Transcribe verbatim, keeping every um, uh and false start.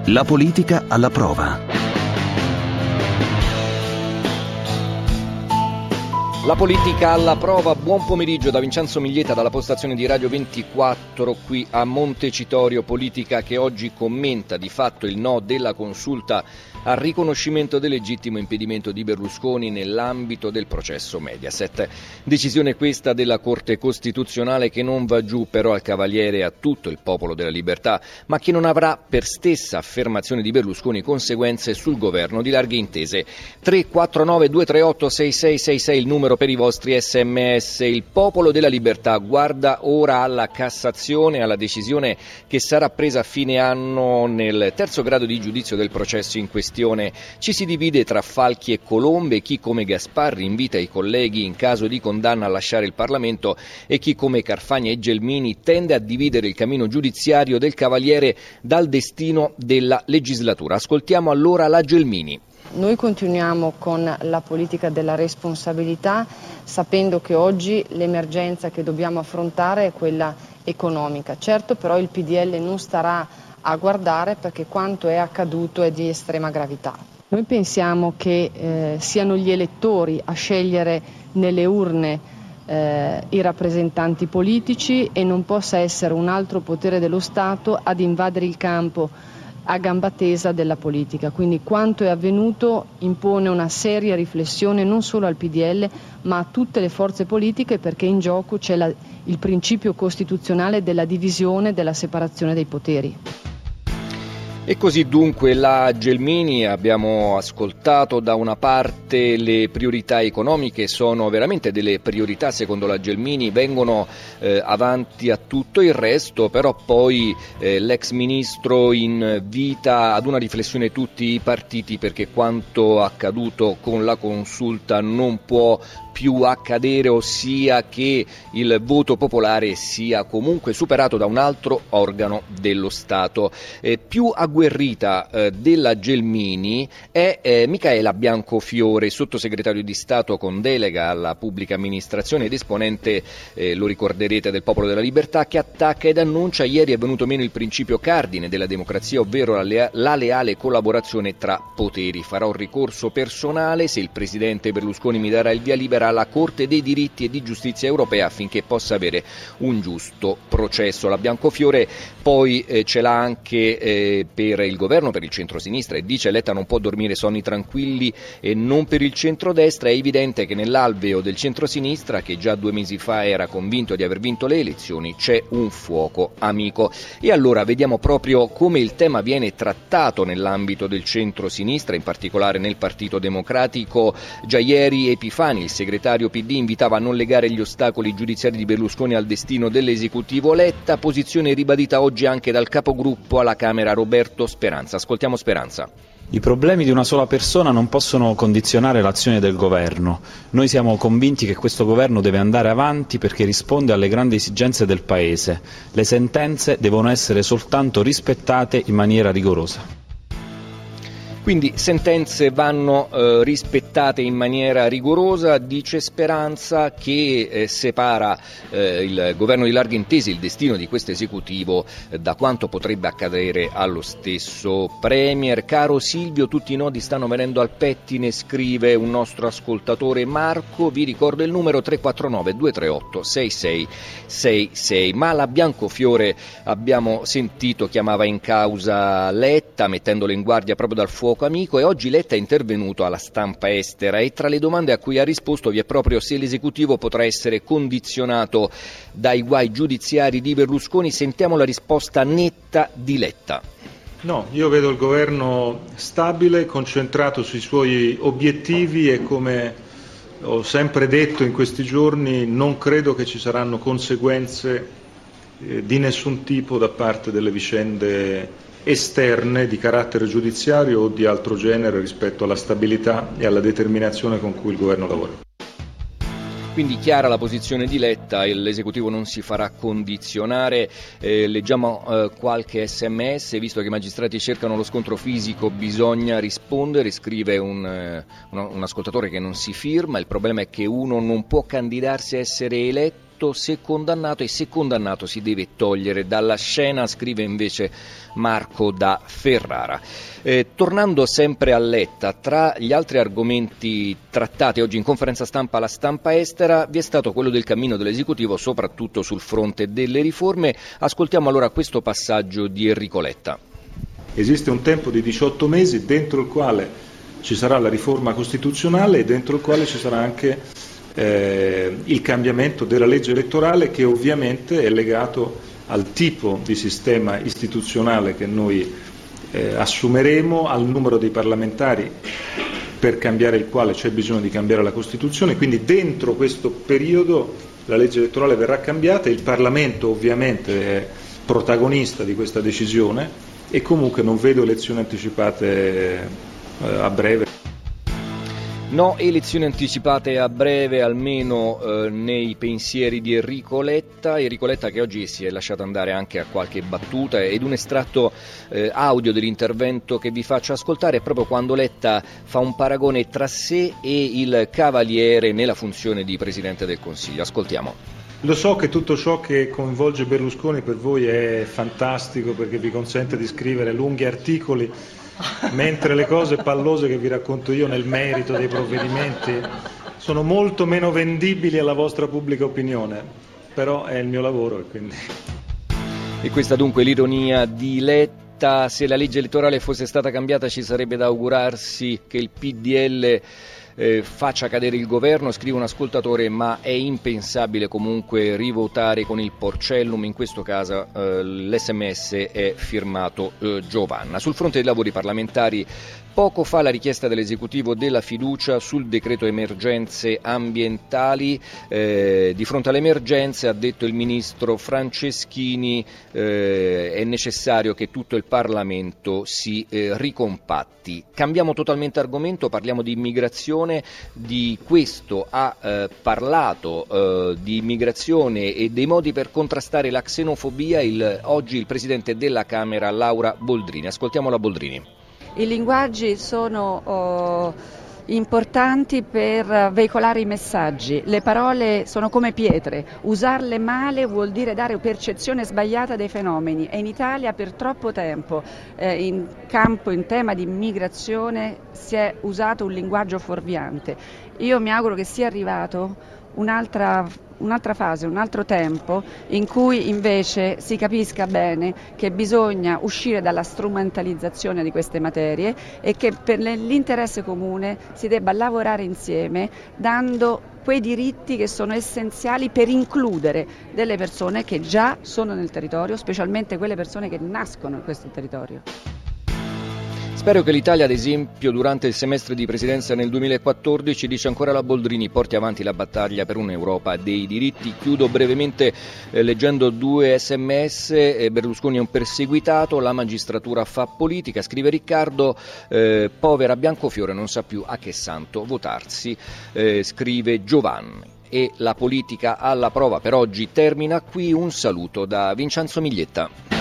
La politica alla prova. La politica alla prova, buon pomeriggio da Vincenzo Miglieta dalla postazione di Radio ventiquattro qui a Montecitorio. Politica che oggi commenta di fatto il no della consulta al riconoscimento del legittimo impedimento di Berlusconi nell'ambito del processo Mediaset. Decisione questa della Corte Costituzionale che non va giù però al Cavaliere e a tutto il Popolo della Libertà, ma che non avrà per stessa affermazione di Berlusconi conseguenze sul governo di larghe intese. tre quattro nove due tre otto sei sei sei sei il numero per i vostri sms. Il Popolo della Libertà guarda ora alla Cassazione, alla decisione che sarà presa a fine anno nel terzo grado di giudizio del processo in questione. Ci si divide tra Falchi e Colombe, chi come Gasparri invita i colleghi in caso di condanna a lasciare il Parlamento e chi come Carfagna e Gelmini tende a dividere il cammino giudiziario del Cavaliere dal destino della legislatura. Ascoltiamo allora la Gelmini. Noi continuiamo con la politica della responsabilità, sapendo che oggi l'emergenza che dobbiamo affrontare è quella economica. Certo, però il P D L non starà a guardare perché quanto è accaduto è di estrema gravità. Noi pensiamo che eh, siano gli elettori a scegliere nelle urne eh, i rappresentanti politici e non possa essere un altro potere dello Stato ad invadere il campo a gamba tesa della politica. Quindi quanto è avvenuto impone una seria riflessione non solo al P D L ma a tutte le forze politiche, perché in gioco c'è la, il principio costituzionale della divisione, della separazione dei poteri. E così dunque la Gelmini, abbiamo ascoltato da una parte le priorità economiche, sono veramente delle priorità secondo la Gelmini, vengono eh, avanti a tutto il resto, però poi eh, l'ex ministro invita ad una riflessione tutti i partiti perché quanto accaduto con la consulta non può più accadere, ossia che il voto popolare sia comunque superato da un altro organo dello Stato. Eh, più agguerrita eh, della Gelmini è eh, Micaela Biancofiore, sottosegretario di Stato con delega alla pubblica amministrazione ed esponente, eh, lo ricorderete, del Popolo della Libertà, che attacca ed annuncia ieri è venuto meno il principio cardine della democrazia, ovvero la, lea- la leale collaborazione tra poteri. Farò un ricorso personale se il presidente Berlusconi mi darà il via libera alla Corte dei diritti e di giustizia europea affinché possa avere un giusto processo. La Biancofiore poi eh, ce l'ha anche eh, per il governo, per il centrosinistra, e dice: Letta non può dormire sonni tranquilli e non per il centrodestra. È evidente che nell'alveo del centrosinistra, che già due mesi fa era convinto di aver vinto le elezioni, c'è un fuoco amico. E allora vediamo proprio come il tema viene trattato nell'ambito del centrosinistra, in particolare nel Partito Democratico. Già ieri Epifani, il segretario P D, invitava a non legare gli ostacoli giudiziari di Berlusconi al destino dell'esecutivo Letta, posizione ribadita oggi anche dal capogruppo alla Camera Roberto Speranza. Ascoltiamo Speranza. I problemi di una sola persona non possono condizionare l'azione del governo. Noi siamo convinti che questo governo deve andare avanti perché risponde alle grandi esigenze del Paese. Le sentenze devono essere soltanto rispettate in maniera rigorosa. Quindi sentenze vanno eh, rispettate in maniera rigorosa, dice Speranza, che eh, separa eh, il governo di larghe intese, il destino di questo esecutivo, eh, da quanto potrebbe accadere allo stesso Premier. Caro Silvio, tutti i nodi stanno venendo al pettine, scrive un nostro ascoltatore Marco. Vi ricordo il numero tre quattro nove due tre otto sei sei sei sei. Ma la Biancofiore, abbiamo sentito, chiamava in causa Letta, mettendolo in guardia proprio dal fuoco amico, e oggi Letta è intervenuto alla stampa estera e tra le domande a cui ha risposto vi è proprio se l'esecutivo potrà essere condizionato dai guai giudiziari di Berlusconi. Sentiamo la risposta netta di Letta. No, io vedo il governo stabile, concentrato sui suoi obiettivi e, come ho sempre detto in questi giorni, non credo che ci saranno conseguenze eh, di nessun tipo da parte delle vicende esterne di carattere giudiziario o di altro genere rispetto alla stabilità e alla determinazione con cui il governo lavora. Quindi chiara la posizione di Letta, l'esecutivo non si farà condizionare. Eh, leggiamo eh, qualche sms, visto che i magistrati cercano lo scontro fisico bisogna rispondere, scrive un, un, un ascoltatore che non si firma. Il problema è che uno non può candidarsi a essere eletto condannato, se condannato e se condannato si deve togliere dalla scena, scrive invece Marco da Ferrara. Eh, tornando sempre a Letta, tra gli altri argomenti trattati oggi in conferenza stampa alla stampa estera vi è stato quello del cammino dell'esecutivo, soprattutto sul fronte delle riforme. Ascoltiamo allora questo passaggio di Enrico Letta. Esiste un tempo di diciotto mesi dentro il quale ci sarà la riforma costituzionale e dentro il quale ci sarà anche eh, il cambiamento della legge elettorale, che ovviamente è legato al tipo di sistema istituzionale che noi eh, assumeremo, al numero dei parlamentari per cambiare il quale c'è bisogno di cambiare la Costituzione. Quindi dentro questo periodo la legge elettorale verrà cambiata, il Parlamento ovviamente è protagonista di questa decisione e comunque non vedo elezioni anticipate eh, a breve. No, elezioni anticipate a breve, almeno eh, nei pensieri di Enrico Letta. Enrico Letta che oggi si è lasciato andare anche a qualche battuta, ed un estratto eh, audio dell'intervento che vi faccio ascoltare è proprio quando Letta fa un paragone tra sé e il Cavaliere nella funzione di Presidente del Consiglio. Ascoltiamo. Lo so che tutto ciò che coinvolge Berlusconi per voi è fantastico perché vi consente di scrivere lunghi articoli, mentre le cose pallose che vi racconto io nel merito dei provvedimenti sono molto meno vendibili alla vostra pubblica opinione, però è il mio lavoro e quindi... E questa dunque l'ironia di Letta. Se la legge elettorale fosse stata cambiata ci sarebbe da augurarsi che il P D L Eh, faccia cadere il governo, scrive un ascoltatore, ma è impensabile comunque rivotare con il Porcellum. In questo caso eh, l'esse emme esse è firmato eh, Giovanna. Sul fronte dei lavori parlamentari, poco fa la richiesta dell'esecutivo della fiducia sul decreto emergenze ambientali. Eh, di fronte alle emergenze, ha detto il ministro Franceschini, eh, è necessario che tutto il Parlamento si eh, ricompatti. Cambiamo totalmente argomento, parliamo di immigrazione. Di questo ha eh, parlato, eh, di immigrazione e dei modi per contrastare la xenofobia il, oggi il Presidente della Camera Laura Boldrini. Ascoltiamo la Boldrini. I linguaggi sono oh, importanti per veicolare i messaggi. Le parole sono come pietre, usarle male vuol dire dare percezione sbagliata dei fenomeni, e in Italia per troppo tempo eh, in campo, in tema di immigrazione, si è usato un linguaggio fuorviante. Io mi auguro che sia arrivato un'altra, un'altra fase, un altro tempo in cui invece si capisca bene che bisogna uscire dalla strumentalizzazione di queste materie e che per l'interesse comune si debba lavorare insieme, dando quei diritti che sono essenziali per includere delle persone che già sono nel territorio, specialmente quelle persone che nascono in questo territorio. Spero che l'Italia, ad esempio, durante il semestre di presidenza nel duemilaquattordici, dice ancora la Boldrini, porti avanti la battaglia per un'Europa dei diritti. Chiudo brevemente eh, leggendo due sms. Eh, Berlusconi è un perseguitato, la magistratura fa politica, scrive Riccardo, eh, povera Biancofiore non sa più a che santo votarsi, eh, scrive Giovanni. E la politica alla prova per oggi termina qui. Un saluto da Vincenzo Miglietta.